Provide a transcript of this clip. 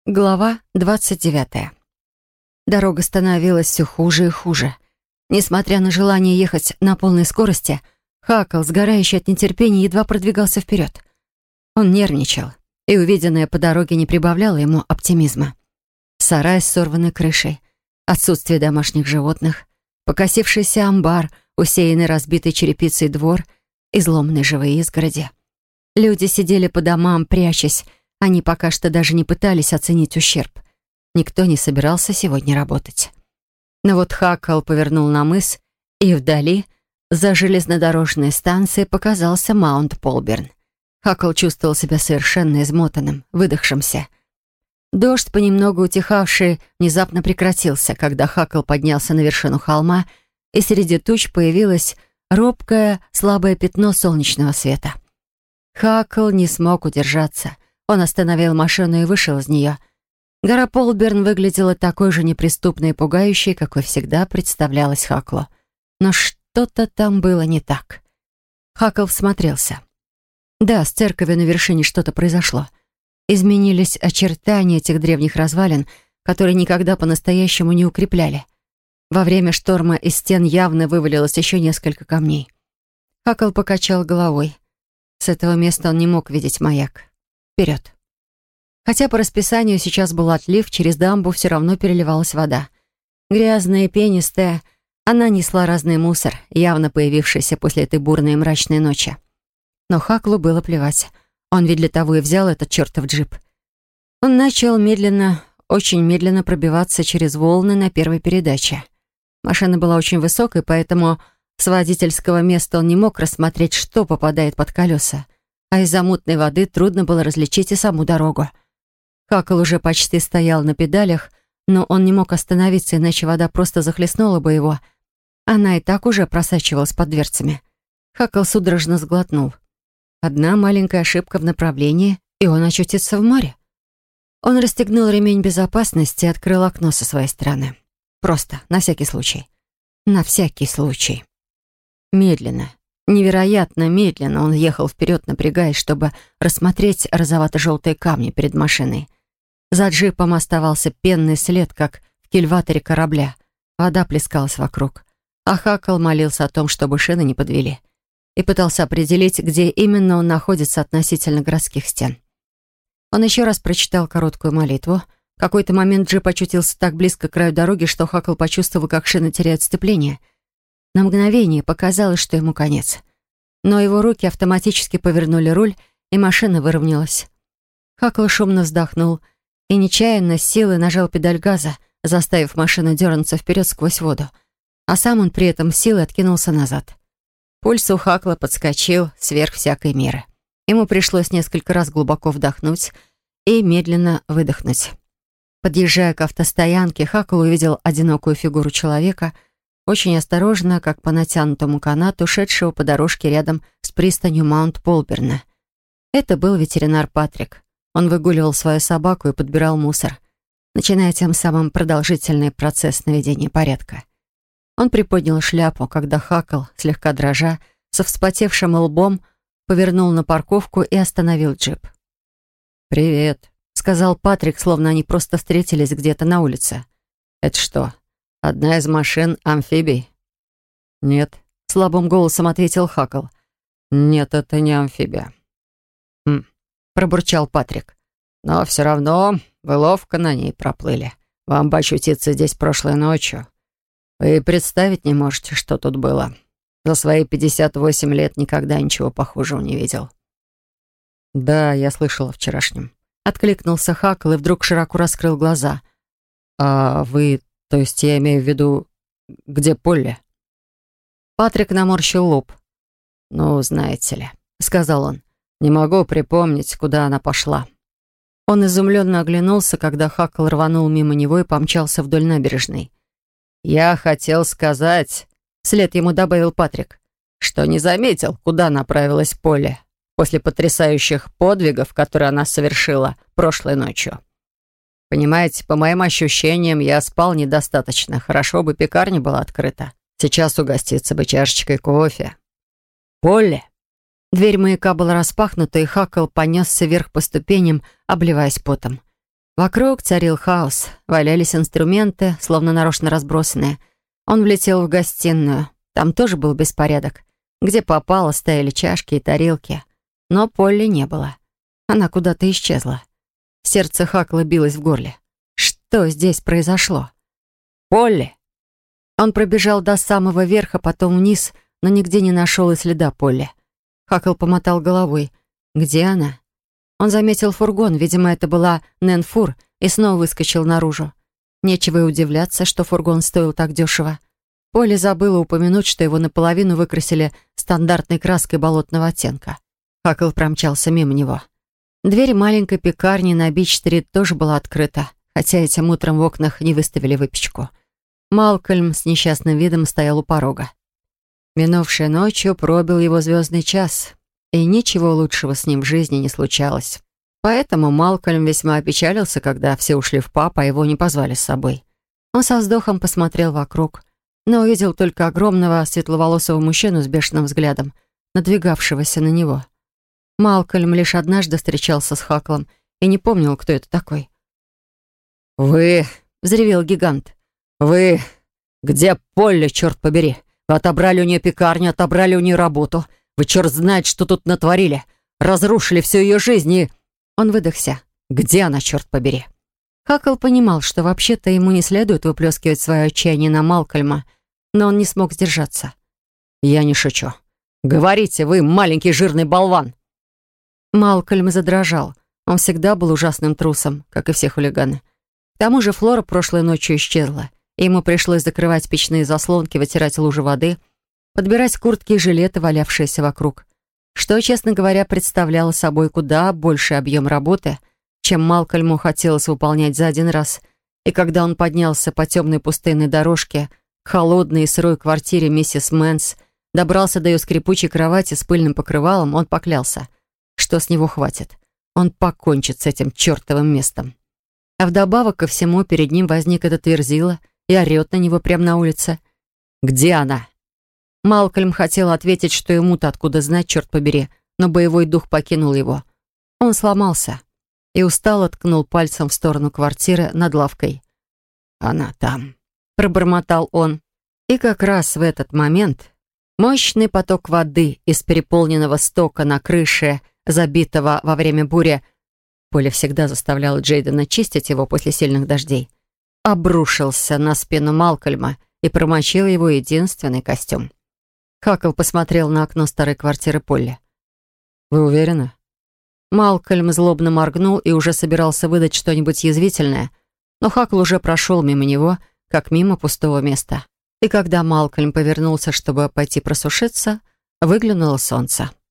Глава 29. Дорога становилась все хуже и хуже. Несмотря на желание ехать на полной скорости, Хакл, сгорающий от нетерпения, едва продвигался вперед. Он нервничал, и увиденное по дороге не прибавляло ему оптимизма. Сарай с сорванной крышей, отсутствие домашних животных, покосившийся амбар, усеянный разбитой черепицей двор, изломанные живые изгороди. Люди сидели по домам, прячась. Они пока что даже не пытались оценить ущерб. Никто не собирался сегодня работать. Но вот Хакл повернул на мыс, и вдали, за железнодорожной станцией, показался Маунт Полберн. Хакл чувствовал себя совершенно измотанным, выдохшимся. Дождь, понемногу утихавший, внезапно прекратился, когда Хакл поднялся на вершину холма, и среди туч появилось робкое, слабое пятно солнечного света. Хакл не смог удержаться. Он остановил машину и вышел из нее. Гора Полберн выглядела такой же неприступной и пугающей, какой всегда представлялась Хаклу. Но что-то там было не так. Хакл всмотрелся. Да, с церковью на вершине что-то произошло. Изменились очертания этих древних развалин, которые никогда по-настоящему не укрепляли. Во время шторма из стен явно вывалилось еще несколько камней. Хакл покачал головой. С этого места он не мог видеть маяк. Вперед. Хотя по расписанию сейчас был отлив, через дамбу все равно переливалась вода. Грязная и пенистая, она несла разный мусор, явно появившийся после этой бурной и мрачной ночи. Но Хаклу было плевать. Он ведь для того и взял этот чертов джип. Он начал медленно, очень медленно пробиваться через волны на первой передаче. Машина была очень высокой, поэтому с водительского места он не мог рассмотреть, что попадает под колеса. А из-за мутной воды трудно было различить и саму дорогу. Хакл уже почти стоял на педалях, но он не мог остановиться, иначе вода просто захлестнула бы его. Она и так уже просачивалась под дверцами. Хакл судорожно сглотнул. Одна маленькая ошибка в направлении, и он очутится в море. Он расстегнул ремень безопасности и открыл окно со своей стороны. Просто, на всякий случай. На всякий случай. Медленно. Невероятно медленно он ехал вперед, напрягаясь, чтобы рассмотреть розовато-желтые камни перед машиной. За джипом оставался пенный след, как в кильваторе корабля. Вода плескалась вокруг. А Хакл молился о том, чтобы шины не подвели. И пытался определить, где именно он находится относительно городских стен. Он еще раз прочитал короткую молитву. В какой-то момент джип очутился так близко к краю дороги, что Хакл почувствовал, как шины теряют сцепление. На мгновение показалось, что ему конец. Но его руки автоматически повернули руль, и машина выровнялась. Хакл шумно вздохнул и нечаянно с силой нажал педаль газа, заставив машину дернуться вперед сквозь воду. А сам он при этом силой откинулся назад. Пульс у Хакла подскочил сверх всякой меры. Ему пришлось несколько раз глубоко вдохнуть и медленно выдохнуть. Подъезжая к автостоянке, Хакл увидел одинокую фигуру человека, очень осторожно, как по натянутому канату, шедшего по дорожке рядом с пристанью Маунт-Полберна. Это был ветеринар Патрик. Он выгуливал свою собаку и подбирал мусор, начиная тем самым продолжительный процесс наведения порядка. Он приподнял шляпу, когда Хакл, слегка дрожа, со вспотевшим лбом, повернул на парковку и остановил джип. «Привет», — сказал Патрик, словно они просто встретились где-то на улице. «Это что, одна из машин-амфибий?» «Нет», — слабым голосом ответил Хакл. «Нет, это не амфибия». «Хм», — пробурчал Патрик. «Но все равно вы ловко на ней проплыли. Вам бы очутиться здесь прошлой ночью. Вы представить не можете, что тут было. За свои 58 лет никогда ничего похожего не видел». «Да, я слышал о вчерашнем», — откликнулся Хакл и вдруг широко раскрыл глаза. «А вы, то есть я имею в виду, где Полли?» Патрик наморщил лоб. «Ну, знаете ли», — сказал он, — «не могу припомнить, куда она пошла». Он изумленно оглянулся, когда Хакл рванул мимо него и помчался вдоль набережной. «Я хотел сказать», — вслед ему добавил Патрик, «что не заметил, куда направилась Полли после потрясающих подвигов, которые она совершила прошлой ночью. Понимаете, по моим ощущениям, я спал недостаточно. Хорошо бы пекарня была открыта. Сейчас угоститься бы чашечкой кофе. Полли!» Дверь маяка была распахнута, и Хакл понесся вверх по ступеням, обливаясь потом. Вокруг царил хаос, валялись инструменты, словно нарочно разбросанные. Он влетел в гостиную. Там тоже был беспорядок. Где попало, стояли чашки и тарелки. Но Полли не было. Она куда-то исчезла. Сердце Хакла билось в горле. Что здесь произошло? «Полли!» Он пробежал до самого верха, потом вниз, но нигде не нашел и следа Полли. Хакл помотал головой. Где она? Он заметил фургон, видимо, это была Нэн Фур, и снова выскочил наружу. Нечего и удивляться, что фургон стоил так дешево. Полли забыла упомянуть, что его наполовину выкрасили стандартной краской болотного оттенка. Хакл промчался мимо него. Дверь маленькой пекарни на Бич-стрит тоже была открыта, хотя этим утром в окнах не выставили выпечку. Малкольм с несчастным видом стоял у порога. Минувшей ночью пробил его звездный час, и ничего лучшего с ним в жизни не случалось. Поэтому Малкольм весьма опечалился, когда все ушли в паб, а его не позвали с собой. Он со вздохом посмотрел вокруг, но увидел только огромного светловолосого мужчину с бешеным взглядом, надвигавшегося на него. Малкольм лишь однажды встречался с Хаклом и не помнил, кто это такой. «Вы...» — взревел гигант. «Вы... Где Полли, черт побери? Вы отобрали у нее пекарню, отобрали у нее работу. Вы черт знает, что тут натворили. Разрушили всю ее жизнь и...» Он выдохся. «Где она, черт побери?» Хакл понимал, что вообще-то ему не следует выплескивать свое отчаяние на Малкольма, но он не смог сдержаться. «Я не шучу. Говорите, вы маленький жирный болван!» Малкольм задрожал. Он всегда был ужасным трусом, как и все хулиганы. К тому же Флора прошлой ночью исчезла, и ему пришлось закрывать печные заслонки, вытирать лужи воды, подбирать куртки и жилеты, валявшиеся вокруг, что, честно говоря, представляло собой куда больший объем работы, чем Малкольму хотелось выполнять за один раз. И когда он поднялся по темной пустынной дорожке к холодной и сырой квартире миссис Мэнс, добрался до ее скрипучей кровати с пыльным покрывалом, он поклялся, что с него хватит. Он покончит с этим чертовым местом. А вдобавок ко всему перед ним возник этот Верзила и орет на него прямо на улице. «Где она?» Малкольм хотел ответить, что ему-то откуда знать, черт побери, но боевой дух покинул его. Он сломался и устало ткнул пальцем в сторону квартиры над лавкой. «Она там», — пробормотал он. И как раз в этот момент мощный поток воды из переполненного стока на крыше, забитого во время бури, Полли всегда заставляла Джейдена чистить его после сильных дождей, обрушился на спину Малкольма и промочил его единственный костюм. Хакл посмотрел на окно старой квартиры Полли. «Вы уверены?» Малкольм злобно моргнул и уже собирался выдать что-нибудь язвительное, но Хакл уже прошел мимо него, как мимо пустого места. И когда Малкольм повернулся, чтобы пойти просушиться, выглянуло солнце.